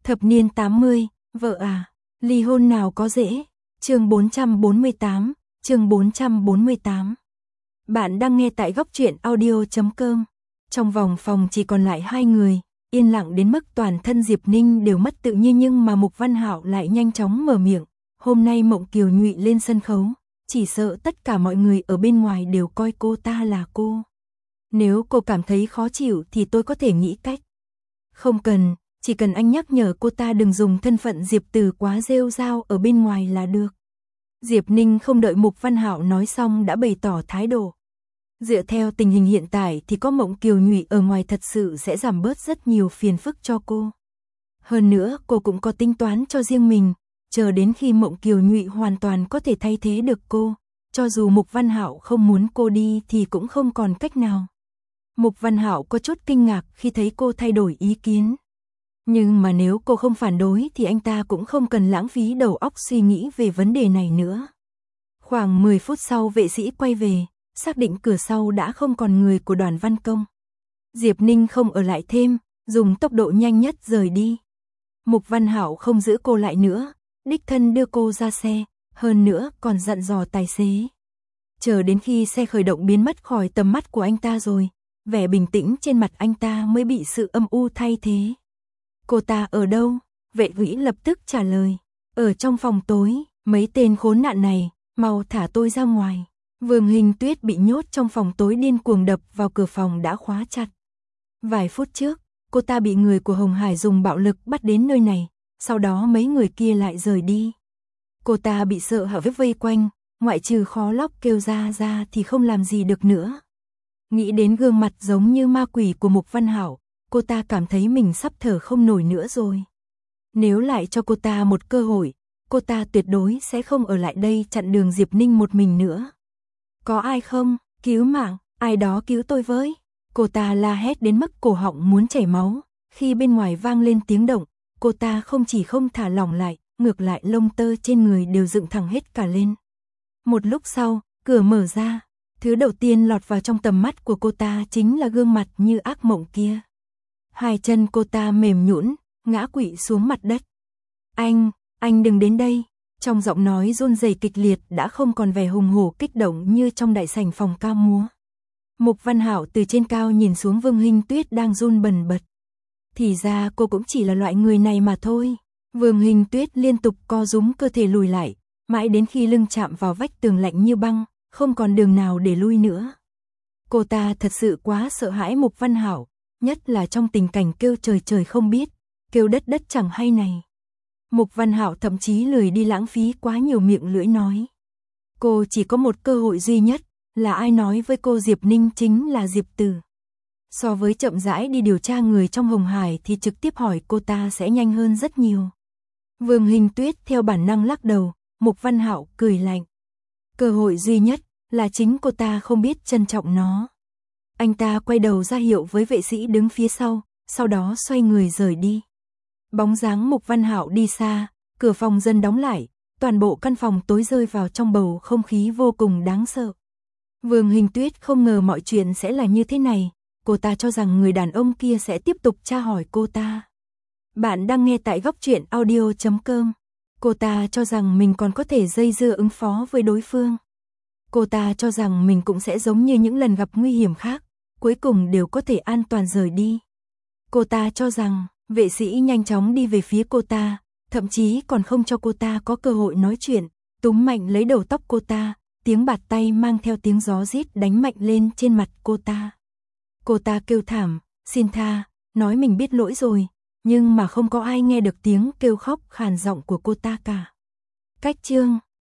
Thập niên 80, vợ à, ly hôn nào có dễ. Chương 448, chương 448. Bạn đang nghe tại góc truyện audio.com. Trong vòng phòng chỉ còn lại hai người, yên lặng đến mức toàn thân Diệp Ninh đều mất tự nhiên, nhưng mà Mục Văn Hạo lại nhanh chóng mở miệng. Hôm nay Mộng Kiều Nhụy lên sân khấu, chỉ sợ tất cả mọi người ở bên ngoài đều coi cô ta là cô. Nếu cô cảm thấy khó chịu thì tôi có thể nghĩ cách. Không cần, chỉ cần anh nhắc nhở cô ta đừng dùng thân phận Diệp Từ quá rêu rao ở bên ngoài là được. Diệp Ninh không đợi Mục Văn Hạo nói xong đã bày tỏ thái độ. Dựa theo tình hình hiện tại thì có Mộng Kiều Nhụy ở ngoài thật sự sẽ giảm bớt rất nhiều phiền phức cho cô. Hơn nữa cô cũng có tính toán cho riêng mình, chờ đến khi Mộng Kiều Nhụy hoàn toàn có thể thay thế được cô, cho dù Mục Văn Hạo không muốn cô đi thì cũng không còn cách nào. Mục Văn Hạo có chút kinh ngạc khi thấy cô thay đổi ý kiến. Nhưng mà nếu cô không phản đối thì anh ta cũng không cần lãng phí đầu óc suy nghĩ về vấn đề này nữa. Khoảng 10 phút sau vệ sĩ quay về, xác định cửa sau đã không còn người của Đoàn Văn Công. Diệp Ninh không ở lại thêm, dùng tốc độ nhanh nhất rời đi. Mục Văn Hạo không giữ cô lại nữa, đích thân đưa cô ra xe, hơn nữa còn dặn dò tài xế. Chờ đến khi xe khởi động biến mất khỏi tầm mắt của anh ta rồi, vẻ bình tĩnh trên mặt anh ta mới bị sự âm u thay thế. Cô ta ở đâu? Vệ vĩ lập tức trả lời. Ở trong phòng tối, mấy tên khốn nạn này, mau thả tôi ra ngoài. Vương Hình Tuyết bị nhốt trong phòng tối điên cuồng đập vào cửa phòng đã khóa chặt. Vài phút trước, cô ta bị người của Hồng Hải dùng bạo lực bắt đến nơi này, sau đó mấy người kia lại rời đi. Cô ta bị sợ hãi vây quanh, ngoại trừ khó lóc kêu ra thì không làm gì được nữa. Nghĩ đến gương mặt giống như ma quỷ của Mục Văn Hạo, cô ta cảm thấy mình sắp thở không nổi nữa rồi. Nếu lại cho cô ta một cơ hội, cô ta tuyệt đối sẽ không ở lại đây chặn đường Diệp Ninh một mình nữa. Có ai không? Cứu mạng, ai đó cứu tôi với. Cô ta la hét đến mức cổ họng muốn chảy máu. Khi bên ngoài vang lên tiếng động, cô ta không chỉ không thả lỏng lại, ngược lại lông tơ trên người đều dựng thẳng hết cả lên. Một lúc sau, cửa mở ra. Thứ đầu tiên lọt vào trong tầm mắt của cô ta chính là gương mặt như ác mộng kia. Hai chân cô ta mềm nhũn, ngã quỵ xuống mặt đất. Anh đừng đến đây. Trong giọng nói run rẩy kịch liệt đã không còn vẻ hùng hổ kích động như trong đại sảnh phòng ca múa. Mục Văn Hạo từ trên cao nhìn xuống Vương Hình Tuyết đang run bần bật. Thì ra cô cũng chỉ là loại người này mà thôi. Vương Hình Tuyết liên tục co rúm cơ thể lùi lại, mãi đến khi lưng chạm vào vách tường lạnh như băng, không còn đường nào để lui nữa. Cô ta thật sự quá sợ hãi Mục Văn Hạo, nhất là trong tình cảnh kêu trời trời không biết, kêu đất đất chẳng hay này. Mục Văn Hạo thậm chí lười đi lãng phí quá nhiều miệng lưỡi nói. Cô chỉ có một cơ hội duy nhất, là ai nói với cô Diệp Ninh chính là Diệp Từ. So với chậm rãi đi điều tra người trong Hồng Hải thì trực tiếp hỏi cô ta sẽ nhanh hơn rất nhiều. Vương Hình Tuyết theo bản năng lắc đầu, Mục Văn Hạo cười lạnh. Cơ hội duy nhất là chính cô ta không biết trân trọng nó. Anh ta quay đầu ra hiệu với vệ sĩ đứng phía sau đó xoay người rời đi. Bóng dáng Mục Văn Hạo đi xa, cửa phòng dần đóng lại, toàn bộ căn phòng tối rơi vào trong bầu không khí vô cùng đáng sợ. Vương Hình Tuyết không ngờ mọi chuyện sẽ là như thế này, cô ta cho rằng người đàn ông kia sẽ tiếp tục tra hỏi cô ta. Bạn đang nghe tại góc truyện audio.com. Cô ta cho rằng mình còn có thể dây dưa ứng phó với đối phương. Cô ta cho rằng mình cũng sẽ giống như những lần gặp nguy hiểm khác, cuối cùng đều có thể an toàn rời đi. Cô ta cho rằng vệ sĩ nhanh chóng đi về phía cô ta, thậm chí còn không cho cô ta có cơ hội nói chuyện, túm mạnh lấy đầu tóc cô ta, tiếng bạt tay mang theo tiếng gió rít đánh mạnh lên trên mặt cô ta. Cô ta kêu thảm, xin tha, nói mình biết lỗi rồi, nhưng mà không có ai nghe được tiếng kêu khóc khàn giọng của cô ta cả. Cách chương